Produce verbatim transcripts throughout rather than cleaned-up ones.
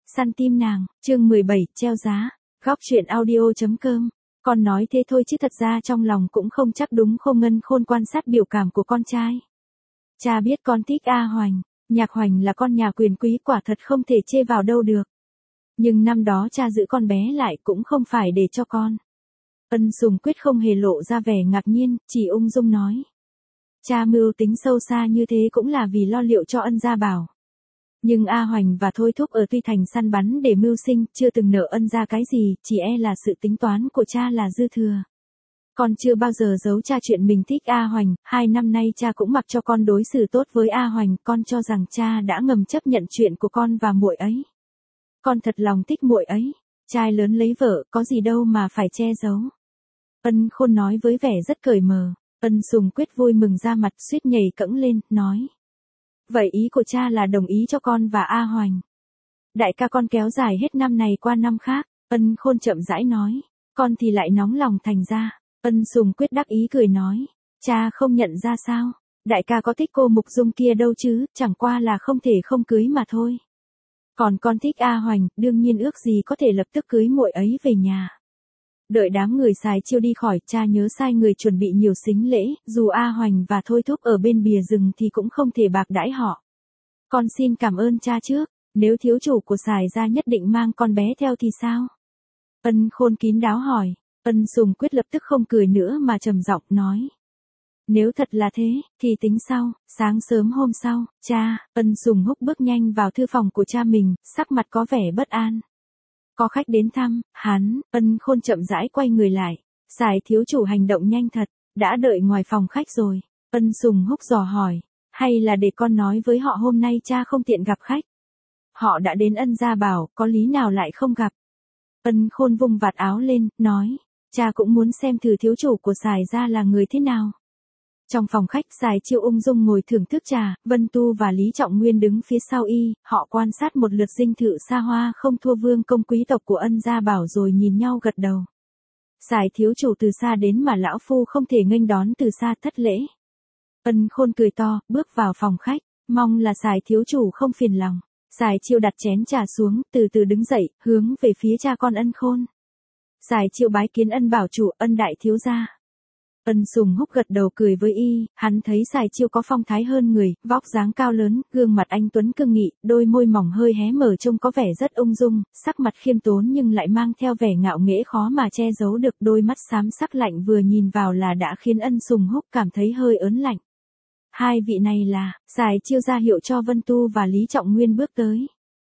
Săn tim nàng, chương mười bảy, treo giá. Góc truyện audio.com. Con nói thế thôi chứ thật ra trong lòng cũng không chắc đúng không. Ngân Khôn quan sát biểu cảm của con trai. Cha biết con thích A Hoành, Nhạc Hoành là con nhà quyền quý quả thật không thể chê vào đâu được. Nhưng năm đó cha giữ con bé lại cũng không phải để cho con. Ân Sùng Quyết không hề lộ ra vẻ ngạc nhiên, chỉ ung dung nói. Cha mưu tính sâu xa như thế cũng là vì lo liệu cho Ân Gia Bảo. Nhưng A Hoành và Thôi Thúc ở Tuy Thành săn bắn để mưu sinh, chưa từng nợ Ân Gia cái gì, chỉ e là sự tính toán của cha là dư thừa. Con chưa bao giờ giấu cha chuyện mình thích A Hoành, hai năm nay cha cũng mặc cho con đối xử tốt với A Hoành, con cho rằng cha đã ngầm chấp nhận chuyện của con và muội ấy. Con thật lòng thích muội ấy, trai lớn lấy vợ, có gì đâu mà phải che giấu. Ân Khôn nói với vẻ rất cởi mở. Ân Sùng Quyết vui mừng ra mặt, suýt nhảy cẫng lên, nói. Vậy ý của cha là đồng ý cho con và A Hoành. Đại ca con kéo dài hết năm này qua năm khác. Ân Khôn chậm rãi nói. Con thì lại nóng lòng thành ra. Ân Sùng Quyết đắc ý cười nói. Cha không nhận ra sao. Đại ca có thích cô Mục Dung kia đâu chứ, chẳng qua là không thể không cưới mà thôi. Còn con thích A Hoành, đương nhiên ước gì có thể lập tức cưới muội ấy về nhà. Đợi đám người xài chiêu đi khỏi, cha nhớ sai người chuẩn bị nhiều sính lễ, dù A Hoành và Thôi Thúc ở bên bìa rừng thì cũng không thể bạc đãi họ. Con xin cảm ơn cha trước, nếu thiếu chủ của xài gia nhất định mang con bé theo thì sao? Ân Khôn kín đáo hỏi. Ân Sùng Quyết lập tức không cười nữa mà trầm giọng nói. Nếu thật là thế, thì tính sau. Sáng sớm hôm sau, cha, Ân Sùng Húc bước nhanh vào thư phòng của cha mình, sắc mặt có vẻ bất an. Có khách đến thăm, hắn, Ân Khôn chậm rãi quay người lại. Xài thiếu chủ hành động nhanh thật, đã đợi ngoài phòng khách rồi. Ân Sùng Húc dò hỏi, hay là để con nói với họ hôm nay cha không tiện gặp khách. Họ đã đến Ân Gia Bảo, có lý nào lại không gặp. Ân Khôn vung vạt áo lên, nói, cha cũng muốn xem thử thiếu chủ của xài gia là người thế nào. Trong phòng khách, xài chiêu ung dung ngồi thưởng thức trà, Vân Tu và Lý Trọng Nguyên đứng phía sau y, họ quan sát một lượt dinh thự xa hoa không thua vương công quý tộc của Ân Gia Bảo rồi nhìn nhau gật đầu. Xài thiếu chủ từ xa đến mà lão phu không thể nghênh đón từ xa, thất lễ. Ân Khôn cười to, bước vào phòng khách, mong là xài thiếu chủ không phiền lòng. Xài chiêu đặt chén trà xuống, từ từ đứng dậy, hướng về phía cha con Ân Khôn. Xài chiêu bái kiến Ân Bảo chủ, Ân đại thiếu gia. Ân Sùng Húc gật đầu cười với y, hắn thấy xài chiêu có phong thái hơn người, vóc dáng cao lớn, gương mặt anh tuấn cương nghị, đôi môi mỏng hơi hé mở trông có vẻ rất ung dung, sắc mặt khiêm tốn nhưng lại mang theo vẻ ngạo nghễ khó mà che giấu được, đôi mắt xám sắc lạnh vừa nhìn vào là đã khiến Ân Sùng Húc cảm thấy hơi ớn lạnh. Hai vị này là, xài chiêu ra hiệu cho Vân Tu và Lý Trọng Nguyên bước tới.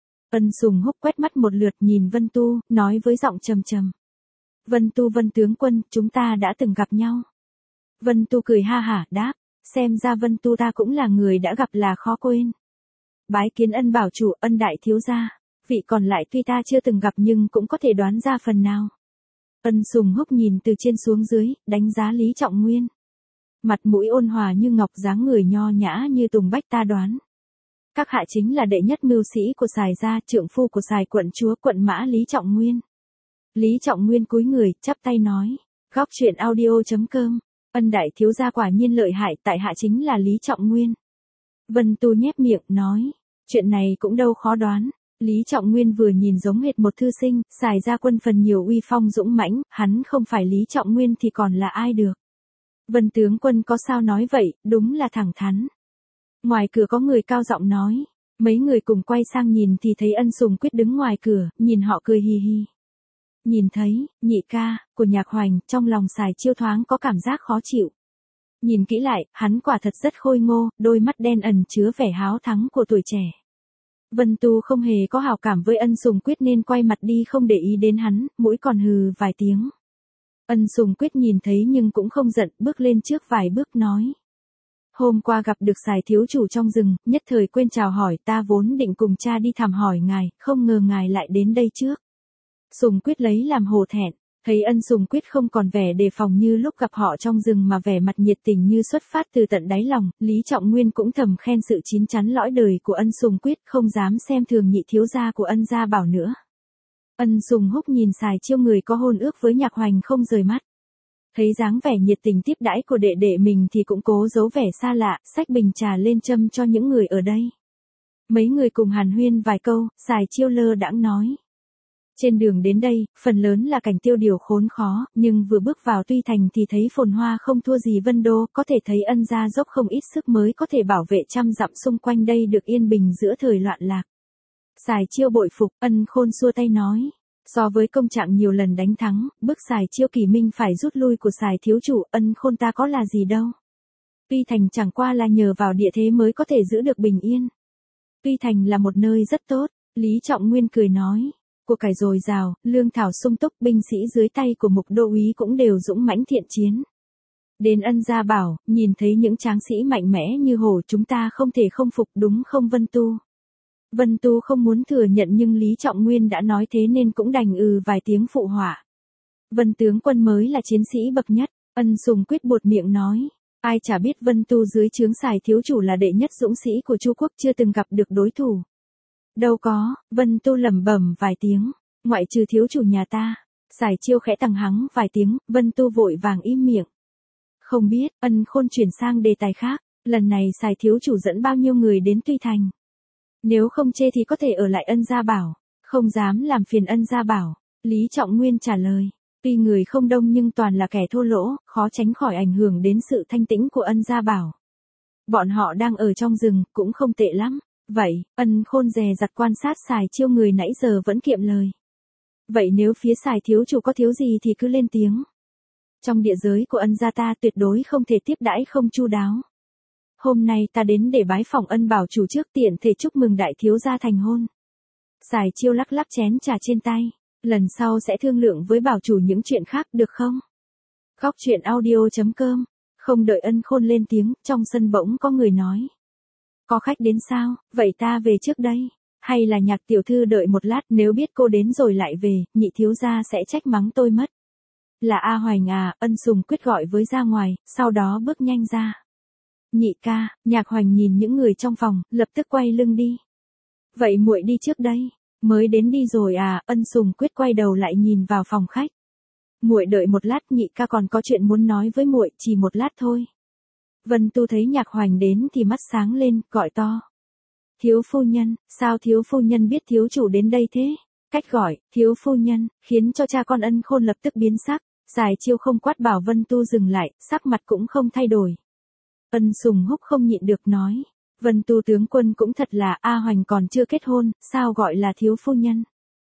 Ân Sùng Húc quét mắt một lượt nhìn Vân Tu, nói với giọng trầm trầm. Vân Tu Vân tướng quân, chúng ta đã từng gặp nhau. Vân Tu cười ha hả, đáp, xem ra Vân Tu ta cũng là người đã gặp là khó quên. Bái kiến Ân bảo chủ, Ân đại thiếu gia, vị còn lại tuy ta chưa từng gặp nhưng cũng có thể đoán ra phần nào. Ân Sùng Húc nhìn từ trên xuống dưới, đánh giá Lý Trọng Nguyên. Mặt mũi ôn hòa như ngọc, dáng người nho nhã như tùng bách, ta đoán. Các hạ chính là đệ nhất mưu sĩ của xài gia, trượng phu của xài quận chúa quận Mã Lý Trọng Nguyên. Lý Trọng Nguyên cúi người, chắp tay nói, góc truyện audio.com. Ân đại thiếu gia quả nhiên lợi hại, tại hạ chính là Lý Trọng Nguyên. Vân Tu nhếch miệng, nói, chuyện này cũng đâu khó đoán. Lý Trọng Nguyên vừa nhìn giống hệt một thư sinh, xài ra quân phần nhiều uy phong dũng mãnh, hắn không phải Lý Trọng Nguyên thì còn là ai được. Vân tướng quân có sao nói vậy, đúng là thẳng thắn. Ngoài cửa có người cao giọng nói, mấy người cùng quay sang nhìn thì thấy Ân Sùng Quyết đứng ngoài cửa, nhìn họ cười hì hì. Nhìn thấy, nhị ca, của Nhạc Hoành, trong lòng xài chiêu thoáng có cảm giác khó chịu. Nhìn kỹ lại, hắn quả thật rất khôi ngô, đôi mắt đen ẩn chứa vẻ háo thắng của tuổi trẻ. Vân Tu không hề có hảo cảm với Ân Sùng Quyết nên quay mặt đi không để ý đến hắn, mũi còn hừ vài tiếng. Ân Sùng Quyết nhìn thấy nhưng cũng không giận, bước lên trước vài bước nói. Hôm qua gặp được xài thiếu chủ trong rừng, nhất thời quên chào hỏi, ta vốn định cùng cha đi thăm hỏi ngài, không ngờ ngài lại đến đây trước. Sùng Quyết lấy làm hổ thẹn, thấy Ân Sùng Quyết không còn vẻ đề phòng như lúc gặp họ trong rừng mà vẻ mặt nhiệt tình như xuất phát từ tận đáy lòng, Lý Trọng Nguyên cũng thầm khen sự chín chắn lõi đời của Ân Sùng Quyết, không dám xem thường nhị thiếu gia của Ân Gia Bảo nữa. Ân Sùng Húc nhìn xài chiêu người có hôn ước với Nhạc Hoành không rời mắt. Thấy dáng vẻ nhiệt tình tiếp đãi của đệ đệ mình thì cũng cố giấu vẻ xa lạ, xách bình trà lên châm cho những người ở đây. Mấy người cùng hàn huyên vài câu, Sài Chiêu lơ đãng nói. Trên đường đến đây, phần lớn là cảnh tiêu điều khốn khó, nhưng vừa bước vào Tuy Thành thì thấy phồn hoa không thua gì Vân Đô, có thể thấy ân gia dốc không ít sức mới có thể bảo vệ trăm dặm xung quanh đây được yên bình giữa thời loạn lạc. Sài Chiêu bội phục, Ân Khôn xua tay nói. So với công trạng nhiều lần đánh thắng, bước Sài Chiêu kỳ minh phải rút lui của Sài thiếu chủ, Ân Khôn ta có là gì đâu. Tuy Thành chẳng qua là nhờ vào địa thế mới có thể giữ được bình yên. Tuy Thành là một nơi rất tốt, Lý Trọng Nguyên cười nói. Của cải dồi dào, lương thảo sung túc, binh sĩ dưới tay của Mục Đô úy cũng đều dũng mãnh thiện chiến. Đến Ân gia bảo, nhìn thấy những tráng sĩ mạnh mẽ như hổ chúng ta không thể không phục đúng không Vân Tu? Vân Tu không muốn thừa nhận nhưng Lý Trọng Nguyên đã nói thế nên cũng đành ừ vài tiếng phụ họa. Vân tướng quân mới là chiến sĩ bậc nhất, Ân Sùng Quyết buột miệng nói. Ai chả biết Vân Tu dưới trướng Sài thiếu chủ là đệ nhất dũng sĩ của Chu quốc chưa từng gặp được đối thủ. Đâu có, Vân Tu lẩm bẩm vài tiếng, ngoại trừ thiếu chủ nhà ta. Sài Chiêu khẽ tằng hắng vài tiếng, Vân Tu vội vàng im miệng. Không biết, Ân Khôn chuyển sang đề tài khác, lần này Sài thiếu chủ dẫn bao nhiêu người đến Tuy Thành. Nếu không chê thì có thể ở lại Ân gia bảo, không dám làm phiền Ân gia bảo. Lý Trọng Nguyên trả lời, tuy người không đông nhưng toàn là kẻ thô lỗ, khó tránh khỏi ảnh hưởng đến sự thanh tĩnh của Ân gia bảo. Bọn họ đang ở trong rừng, cũng không tệ lắm. Vậy, Ân Khôn dè dặt quan sát Sài Chiêu người nãy giờ vẫn kiệm lời. Vậy nếu phía Sài thiếu chủ có thiếu gì thì cứ lên tiếng. Trong địa giới của Ân gia ta tuyệt đối không thể tiếp đãi không chu đáo. Hôm nay ta đến để bái phỏng Ân bảo chủ trước tiện thể chúc mừng đại thiếu gia thành hôn. Sài Chiêu lắc lắc chén trà trên tay, lần sau sẽ thương lượng với bảo chủ những chuyện khác được không? Góc truyện audio chấm com, không đợi Ân Khôn lên tiếng, trong sân bỗng có người nói. Có khách đến sao, vậy ta về trước đây, hay là Nhạc tiểu thư đợi một lát, nếu biết cô đến rồi lại về, nhị thiếu gia sẽ trách mắng tôi mất. Là A Hoành à, Ân Sùng Quyết gọi với ra ngoài, sau đó bước nhanh ra. Nhị ca, Nhạc Hoành nhìn những người trong phòng, lập tức quay lưng đi. Vậy muội đi trước đây, mới đến đi rồi à, Ân Sùng Quyết quay đầu lại nhìn vào phòng khách. Muội đợi một lát, nhị ca còn có chuyện muốn nói với muội, chỉ một lát thôi. Vân Tu thấy Nhạc Hoành đến thì mắt sáng lên, gọi to. Thiếu phu nhân, sao thiếu phu nhân biết thiếu chủ đến đây thế? Cách gọi, thiếu phu nhân, khiến cho cha con Ân Khôn lập tức biến sắc. Sài Chiêu không quát bảo Vân Tu dừng lại, sắc mặt cũng không thay đổi. Ân Sùng Húc không nhịn được nói. Vân Tu tướng quân cũng thật là, A Hoành còn chưa kết hôn, sao gọi là thiếu phu nhân?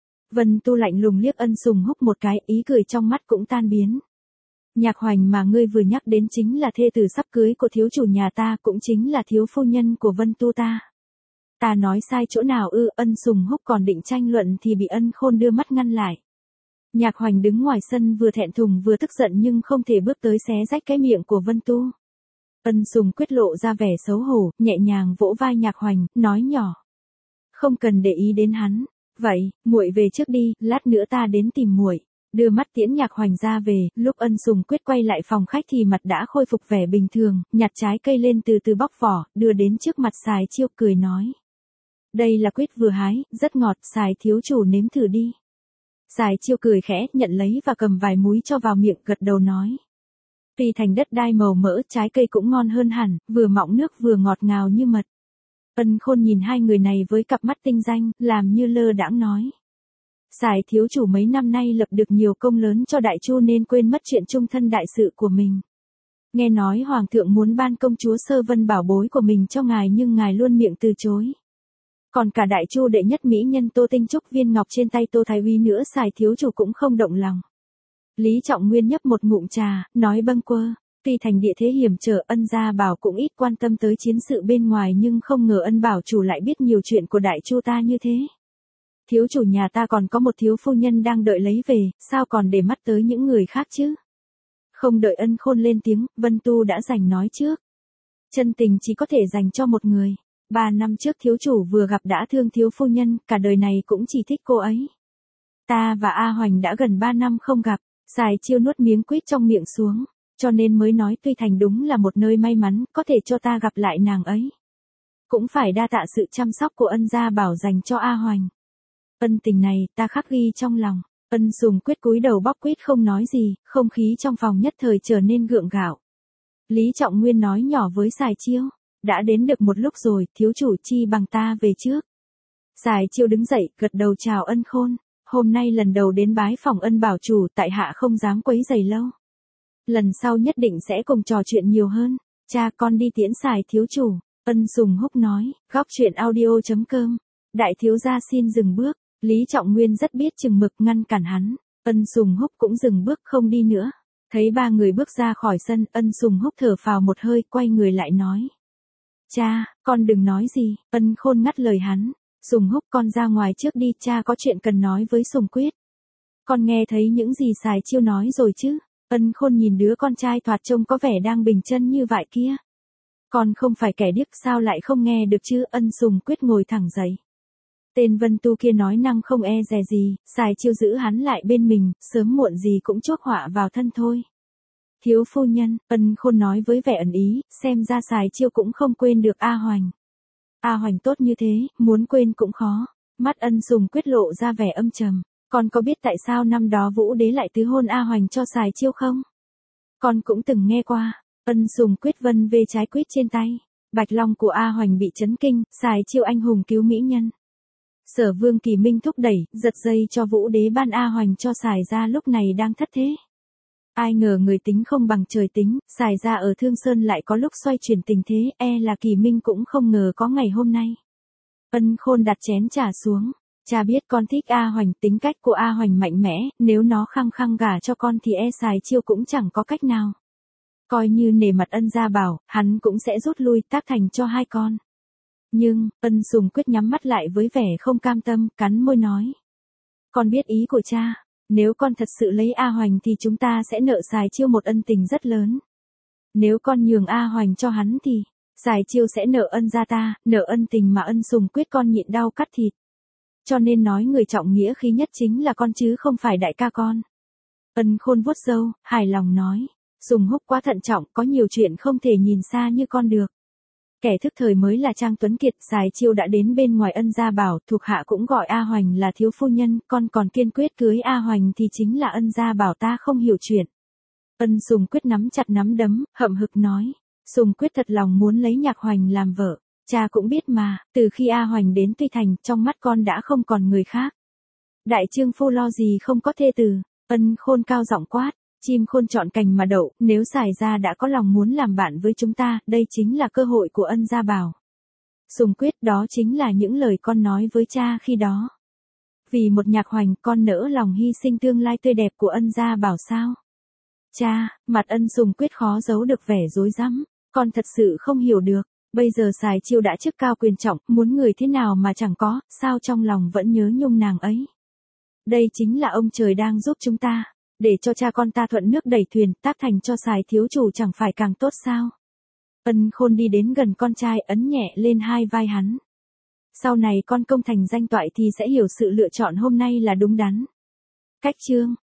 Vân Tu lạnh lùng liếc Ân Sùng Húc một cái, ý cười trong mắt cũng tan biến. Nhạc Hoành mà ngươi vừa nhắc đến chính là thê tử sắp cưới của thiếu chủ nhà ta, cũng chính là thiếu phu nhân của Vân Tu ta. Ta nói sai chỗ nào ư? Ân Sùng Húc còn định tranh luận thì bị Ân Khôn đưa mắt ngăn lại. Nhạc Hoành đứng ngoài sân vừa thẹn thùng vừa tức giận nhưng không thể bước tới xé rách cái miệng của Vân Tu. Ân Sùng Quyết lộ ra vẻ xấu hổ, nhẹ nhàng vỗ vai Nhạc Hoành, nói nhỏ. Không cần để ý đến hắn. Vậy, muội về trước đi, lát nữa ta đến tìm muội. Đưa mắt tiễn Nhạc Hoành ra về, lúc Ân Sùng Quyết quay lại phòng khách thì mặt đã khôi phục vẻ bình thường, nhặt trái cây lên từ từ bóc vỏ, đưa đến trước mặt Sài Chiêu cười nói. Đây là quýt vừa hái, rất ngọt, Sài thiếu chủ nếm thử đi. Sài Chiêu cười khẽ, nhận lấy và cầm vài múi cho vào miệng, gật đầu nói. Tuy thành đất đai màu mỡ, trái cây cũng ngon hơn hẳn, vừa mọng nước vừa ngọt ngào như mật. Ân Khôn nhìn hai người này với cặp mắt tinh danh, làm như lơ đãng nói. Sài thiếu chủ mấy năm nay lập được nhiều công lớn cho Đại Chu nên quên mất chuyện chung thân đại sự của mình. Nghe nói Hoàng thượng muốn ban công chúa Sơ Vân bảo bối của mình cho ngài nhưng ngài luôn miệng từ chối. Còn cả Đại Chu đệ nhất mỹ nhân Tô Tinh Trúc viên ngọc trên tay Tô Thái Úy nữa Sài thiếu chủ cũng không động lòng. Lý Trọng Nguyên nhấp một ngụm trà, nói bâng quơ. Tuy thành địa thế hiểm trở, Ân gia bảo cũng ít quan tâm tới chiến sự bên ngoài nhưng không ngờ Ân bảo chủ lại biết nhiều chuyện của Đại Chu ta như thế. Thiếu chủ nhà ta còn có một thiếu phu nhân đang đợi lấy về, sao còn để mắt tới những người khác chứ? Không đợi Ân Khôn lên tiếng, Vân Tu đã giành nói trước. Chân tình chỉ có thể dành cho một người. Ba năm trước thiếu chủ vừa gặp đã thương thiếu phu nhân, cả đời này cũng chỉ thích cô ấy. Ta và A Hoành đã gần ba năm không gặp, Sài Chiêu nuốt miếng quýt trong miệng xuống, cho nên mới nói Tuy Thành đúng là một nơi may mắn, có thể cho ta gặp lại nàng ấy. Cũng phải đa tạ sự chăm sóc của Ân gia bảo dành cho A Hoành. Ân tình này, ta khắc ghi trong lòng. Ân Sùng Quyết cúi đầu bóc quýt không nói gì, không khí trong phòng nhất thời trở nên gượng gạo. Lý Trọng Nguyên nói nhỏ với Sài Chiêu. Đã đến được một lúc rồi, thiếu chủ chi bằng ta về trước. Sài Chiêu đứng dậy, gật đầu chào Ân Khôn. Hôm nay lần đầu đến bái phòng Ân bảo chủ, tại hạ không dám quấy rầy lâu. Lần sau nhất định sẽ cùng trò chuyện nhiều hơn. Cha con đi tiễn Sài thiếu chủ. Ân Sùng Húc nói, góc chuyện audio chấm com. Đại thiếu gia xin dừng bước. Lý Trọng Nguyên rất biết chừng mực ngăn cản hắn. Ân Sùng Húc cũng dừng bước không đi nữa. Thấy ba người bước ra khỏi sân, Ân Sùng Húc thở phào một hơi, quay người lại nói. Cha, con đừng nói gì. Ân Khôn ngắt lời hắn. Sùng Húc, con ra ngoài trước đi, cha có chuyện cần nói với Sùng Quyết. Con nghe thấy những gì Sài Chiêu nói rồi chứ? Ân Khôn nhìn đứa con trai thoạt trông có vẻ đang bình chân như vậy kia. Con không phải kẻ điếc sao lại không nghe được chứ? Ân Sùng Quyết ngồi thẳng dậy. Tên Vân Tu kia nói năng không e dè gì, Sài Chiêu giữ hắn lại bên mình, sớm muộn gì cũng chuốc họa vào thân thôi. Thiếu phu nhân, Ân Khôn nói với vẻ ẩn ý, xem ra Sài Chiêu cũng không quên được A Hoành. A Hoành tốt như thế, muốn quên cũng khó. Mắt Ân Sùng Quyết lộ ra vẻ âm trầm. Con có biết tại sao năm đó Vũ Đế lại tứ hôn A Hoành cho Sài Chiêu không? Con cũng từng nghe qua. Ân Sùng Quyết vân về trái quýt trên tay. Bạch Long của A Hoành bị chấn kinh, Sài Chiêu anh hùng cứu mỹ nhân. Sở Vương Kỳ Minh thúc đẩy, giật dây cho Vũ Đế ban A Hoành cho Sài gia lúc này đang thất thế. Ai ngờ người tính không bằng trời tính, Sài gia ở Thương Sơn lại có lúc xoay chuyển tình thế, e là Kỳ Minh cũng không ngờ có ngày hôm nay. Ân Khôn đặt chén trà xuống. Cha biết con thích A Hoành, tính cách của A Hoành mạnh mẽ, nếu nó khăng khăng gả cho con thì e Sài Chiêu cũng chẳng có cách nào. Coi như nể mặt Ân gia bảo, hắn cũng sẽ rút lui tác thành cho hai con. Nhưng, Ân Sùng Quyết nhắm mắt lại với vẻ không cam tâm, cắn môi nói. Con biết ý của cha, nếu con thật sự lấy A Hoành thì chúng ta sẽ nợ Sài Chiêu một ân tình rất lớn. Nếu con nhường A Hoành cho hắn thì, Sài Chiêu sẽ nợ ân gia ta, nợ ân tình mà Ân Sùng Quyết con nhịn đau cắt thịt. Cho nên nói người trọng nghĩa khí nhất chính là con chứ không phải đại ca con. Ân Khôn vuốt râu, hài lòng nói. Sùng Húc quá thận trọng, có nhiều chuyện không thể nhìn xa như con được. Kẻ thức thời mới là Trang Tuấn Kiệt. Sài Chiêu đã đến bên ngoài Ân gia bảo, thuộc hạ cũng gọi A Hoành là thiếu phu nhân, con còn kiên quyết cưới A Hoành thì chính là Ân gia bảo ta không hiểu chuyện. Ân Sùng Quyết nắm chặt nắm đấm, hậm hực nói. Sùng Quyết thật lòng muốn lấy Nhạc Hoành làm vợ. Cha cũng biết mà, từ khi A Hoành đến Tuy Thành, trong mắt con đã không còn người khác. Đại trương phu lo gì không có thê tử. Ân Khôn cao giọng quát. Chim khôn chọn cành mà đậu, nếu Sài gia đã có lòng muốn làm bạn với chúng ta, đây chính là cơ hội của Ân gia bảo. Sùng Quyết, đó chính là những lời con nói với cha khi đó. Vì một Nhạc Hoành, con nỡ lòng hy sinh tương lai tươi đẹp của Ân gia bảo sao? Cha, mặt Ân Sùng Quyết khó giấu được vẻ rối rắm, con thật sự không hiểu được. Bây giờ Sài Chiêu đã chức cao quyền trọng, muốn người thế nào mà chẳng có, sao trong lòng vẫn nhớ nhung nàng ấy. Đây chính là ông trời đang giúp chúng ta. Để cho cha con ta thuận nước đẩy thuyền, tác thành cho Sài thiếu chủ chẳng phải càng tốt sao? Ân Khôn đi đến gần con trai, ấn nhẹ lên hai vai hắn. Sau này con công thành danh toại thì sẽ hiểu sự lựa chọn hôm nay là đúng đắn. Cách chương